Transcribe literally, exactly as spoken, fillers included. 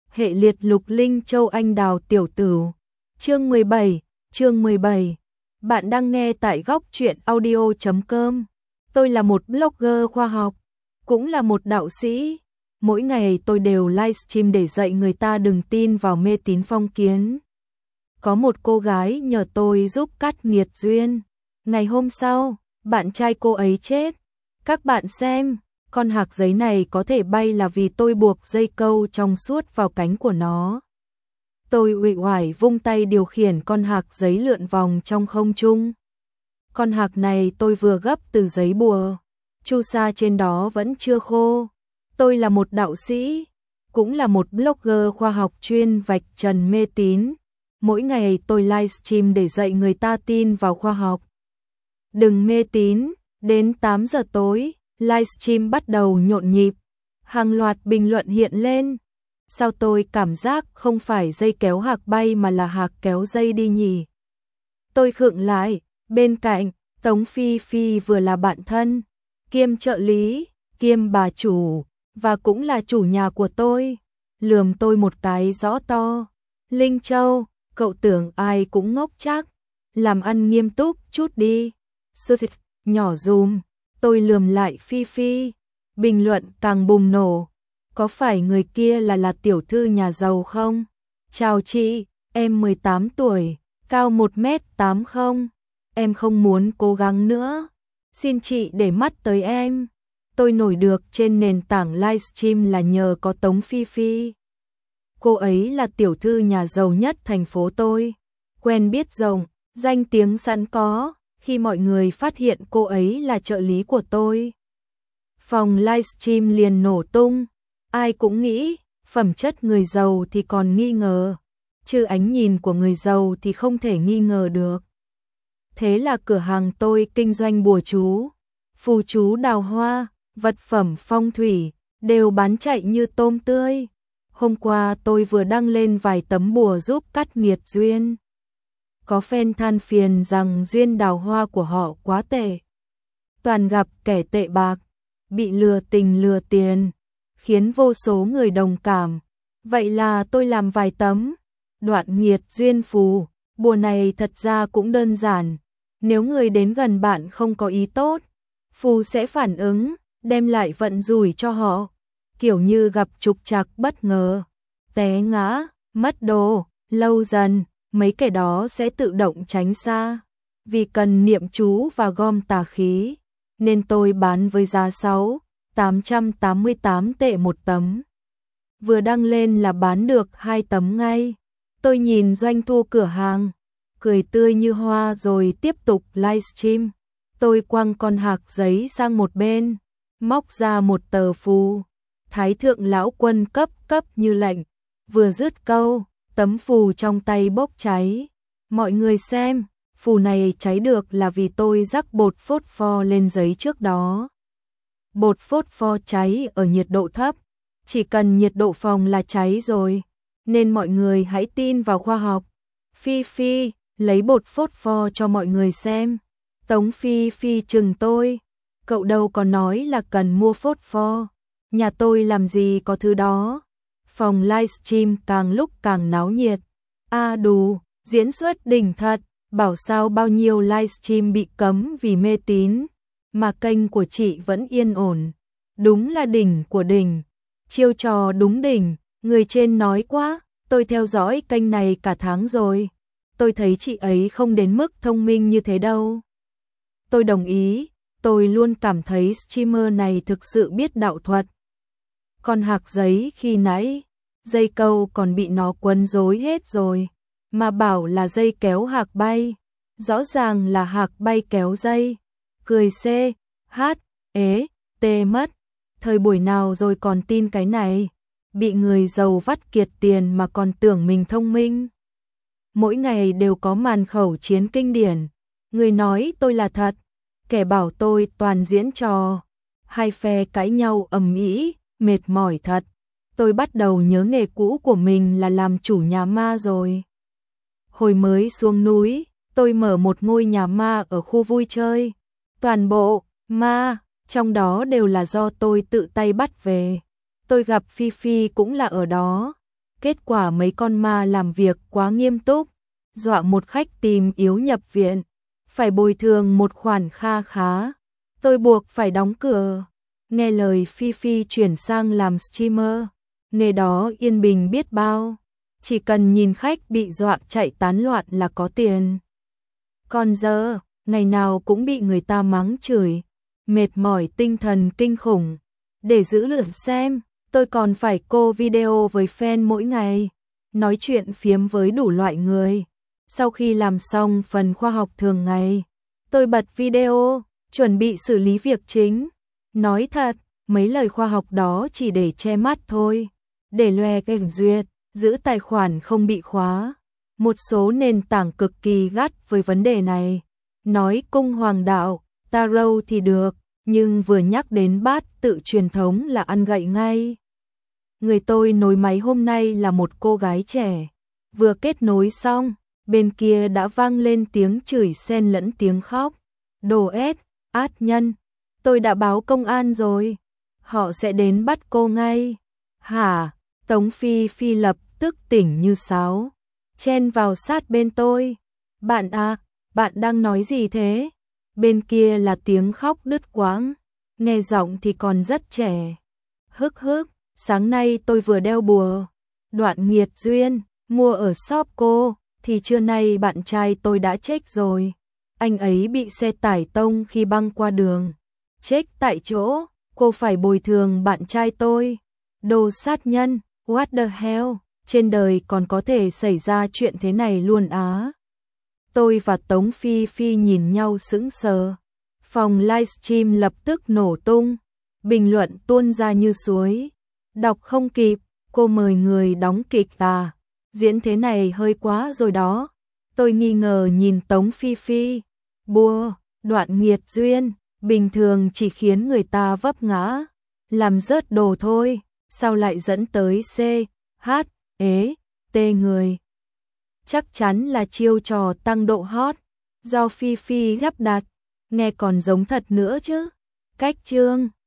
Hệ liệt lục linh châu anh đào tiểu tử. Chương mười bảy, chương mười bảy. Bạn đang nghe tại góc truyện audio chấm com. Tôi là một blogger khoa học, cũng là một đạo sĩ. Mỗi ngày tôi đều livestream để dạy người ta đừng tin vào mê tín phong kiến. Có một cô gái nhờ tôi giúp cắt nghiệt duyên. Ngày hôm sau, bạn trai cô ấy chết. Các bạn xem, con hạc giấy này có thể bay là vì tôi buộc dây câu trong suốt vào cánh của nó. Tôi uể oải vung tay điều khiển con hạc giấy lượn vòng trong không trung. Con hạc này tôi vừa gấp từ giấy bùa, chu sa trên đó vẫn chưa khô. Tôi là một đạo sĩ, cũng là một blogger khoa học chuyên vạch trần mê tín. Mỗi ngày tôi livestream để dạy người ta tin vào khoa học. Đừng mê tín. Đến tám giờ tối, livestream bắt đầu nhộn nhịp. Hàng loạt bình luận hiện lên. Sao tôi cảm giác không phải dây kéo hạc bay mà là hạc kéo dây đi nhỉ? Tôi khựng lại, bên cạnh, Tống Phi Phi vừa là bạn thân, kiêm trợ lý, kiêm bà chủ, và cũng là chủ nhà của tôi. Lườm tôi một cái rõ to. Linh Châu, cậu tưởng ai cũng ngốc chắc. Làm ăn nghiêm túc chút đi. Sư thịt, nhỏ dùm. Tôi lườm lại Phi Phi. Bình luận càng bùng nổ. Có phải người kia là là tiểu thư nhà giàu không? Chào chị, em mười tám tuổi, cao một mét tám không. Em không muốn cố gắng nữa. Xin chị để mắt tới em. Tôi nổi được trên nền tảng livestream là nhờ có Tống Phi Phi. Cô ấy là tiểu thư nhà giàu nhất thành phố tôi. Quen biết rộng, danh tiếng sẵn có. Khi mọi người phát hiện cô ấy là trợ lý của tôi, phòng livestream liền nổ tung. Ai cũng nghĩ, phẩm chất người giàu thì còn nghi ngờ, chứ ánh nhìn của người giàu thì không thể nghi ngờ được. Thế là cửa hàng tôi kinh doanh bùa chú, phù chú đào hoa, vật phẩm phong thủy, đều bán chạy như tôm tươi. Hôm qua tôi vừa đăng lên vài tấm bùa giúp cắt nghiệt duyên. Có fan than phiền rằng duyên đào hoa của họ quá tệ. Toàn gặp kẻ tệ bạc, bị lừa tình lừa tiền, khiến vô số người đồng cảm. Vậy là tôi làm vài tấm đoạn nghiệt duyên phù. Bùa này thật ra cũng đơn giản. Nếu người đến gần bạn không có ý tốt, phù sẽ phản ứng, đem lại vận rủi cho họ. Kiểu như gặp trục trặc bất ngờ, té ngã, mất đồ, lâu dần, mấy kẻ đó sẽ tự động tránh xa. Vì cần niệm chú và gom tà khí, nên tôi bán với giá sáu nghìn tám trăm tám mươi tám tệ một tấm. Vừa đăng lên là bán được hai tấm ngay. Tôi nhìn doanh thu cửa hàng, cười tươi như hoa rồi tiếp tục livestream. Tôi quăng con hạc giấy sang một bên, móc ra một tờ phù. Thái thượng lão quân cấp cấp như lệnh. Vừa dứt câu, tấm phù trong tay bốc cháy. Mọi người xem, phù này cháy được là vì tôi rắc bột phốt pho lên giấy trước đó. Bột phốt pho cháy ở nhiệt độ thấp, chỉ cần nhiệt độ phòng là cháy rồi, nên mọi người hãy tin vào khoa học. Phi Phi, lấy bột phốt pho cho mọi người xem. Tống Phi Phi chừng tôi, cậu đâu có nói là cần mua phốt pho, nhà tôi làm gì có thứ đó. Phòng livestream càng lúc càng náo nhiệt. A à đù, diễn xuất đỉnh thật, bảo sao bao nhiêu livestream bị cấm vì mê tín, mà kênh của chị vẫn yên ổn. Đúng là đỉnh của đỉnh, chiêu trò đúng đỉnh, người trên nói quá, tôi theo dõi kênh này cả tháng rồi. Tôi thấy chị ấy không đến mức thông minh như thế đâu. Tôi đồng ý, tôi luôn cảm thấy streamer này thực sự biết đạo thuật. Con hạc giấy khi nãy, dây câu còn bị nó quấn rối hết rồi, mà bảo là dây kéo hạc bay, rõ ràng là hạc bay kéo dây. Cười C, H, ế, T mất. Thời buổi nào rồi còn tin cái này, bị người giàu vắt kiệt tiền mà còn tưởng mình thông minh. Mỗi ngày đều có màn khẩu chiến kinh điển, người nói tôi là thật, kẻ bảo tôi toàn diễn trò. Hai phe cãi nhau ầm ĩ, mệt mỏi thật. Tôi bắt đầu nhớ nghề cũ của mình là làm chủ nhà ma rồi. Hồi mới xuống núi, tôi mở một ngôi nhà ma ở khu vui chơi. Toàn bộ ma trong đó đều là do tôi tự tay bắt về. Tôi gặp Phi Phi cũng là ở đó. Kết quả mấy con ma làm việc quá nghiêm túc, dọa một khách tìm yếu nhập viện, phải bồi thường một khoản kha khá. Tôi buộc phải đóng cửa, nghe lời Phi Phi chuyển sang làm streamer, nghề đó yên bình biết bao, chỉ cần nhìn khách bị dọa chạy tán loạn là có tiền. Còn giờ, ngày nào cũng bị người ta mắng chửi, mệt mỏi tinh thần kinh khủng. Để giữ lượt xem, tôi còn phải cô video với fan mỗi ngày, nói chuyện phiếm với đủ loại người. Sau khi làm xong phần khoa học thường ngày, tôi bật video, chuẩn bị xử lý việc chính. Nói thật, mấy lời khoa học đó chỉ để che mắt thôi, để loe cảnh duyệt, giữ tài khoản không bị khóa. Một số nền tảng cực kỳ gắt với vấn đề này. Nói cung hoàng đạo, tarot thì được, nhưng vừa nhắc đến bát tự truyền thống là ăn gậy ngay. Người tôi nối máy hôm nay là một cô gái trẻ. Vừa kết nối xong, bên kia đã vang lên tiếng chửi xen lẫn tiếng khóc. Đồ ét, át nhân, tôi đã báo công an rồi, họ sẽ đến bắt cô ngay. Hả? Tống Phi Phi lập tức tỉnh như sáo, chen vào sát bên tôi. Bạn à, bạn đang nói gì thế? Bên kia là tiếng khóc đứt quãng, nghe giọng thì còn rất trẻ. Hức hức, sáng nay tôi vừa đeo bùa đoạn nghiệt duyên, mua ở shop cô, thì trưa nay bạn trai tôi đã chết rồi. Anh ấy bị xe tải tông khi băng qua đường, chết tại chỗ, cô phải bồi thường bạn trai tôi. Đồ sát nhân, what the hell, trên đời còn có thể xảy ra chuyện thế này luôn á. Tôi và Tống Phi Phi nhìn nhau sững sờ. Phòng livestream lập tức nổ tung, bình luận tuôn ra như suối. Đọc không kịp, cô mời người đóng kịch à? Diễn thế này hơi quá rồi đó. Tôi nghi ngờ nhìn Tống Phi Phi. Bùa, đoạn nghiệt duyên, bình thường chỉ khiến người ta vấp ngã, làm rớt đồ thôi, sao lại dẫn tới C, H, ế, T người. Chắc chắn là chiêu trò tăng độ hot, do Phi Phi lắp đặt, nghe còn giống thật nữa chứ. Cách chương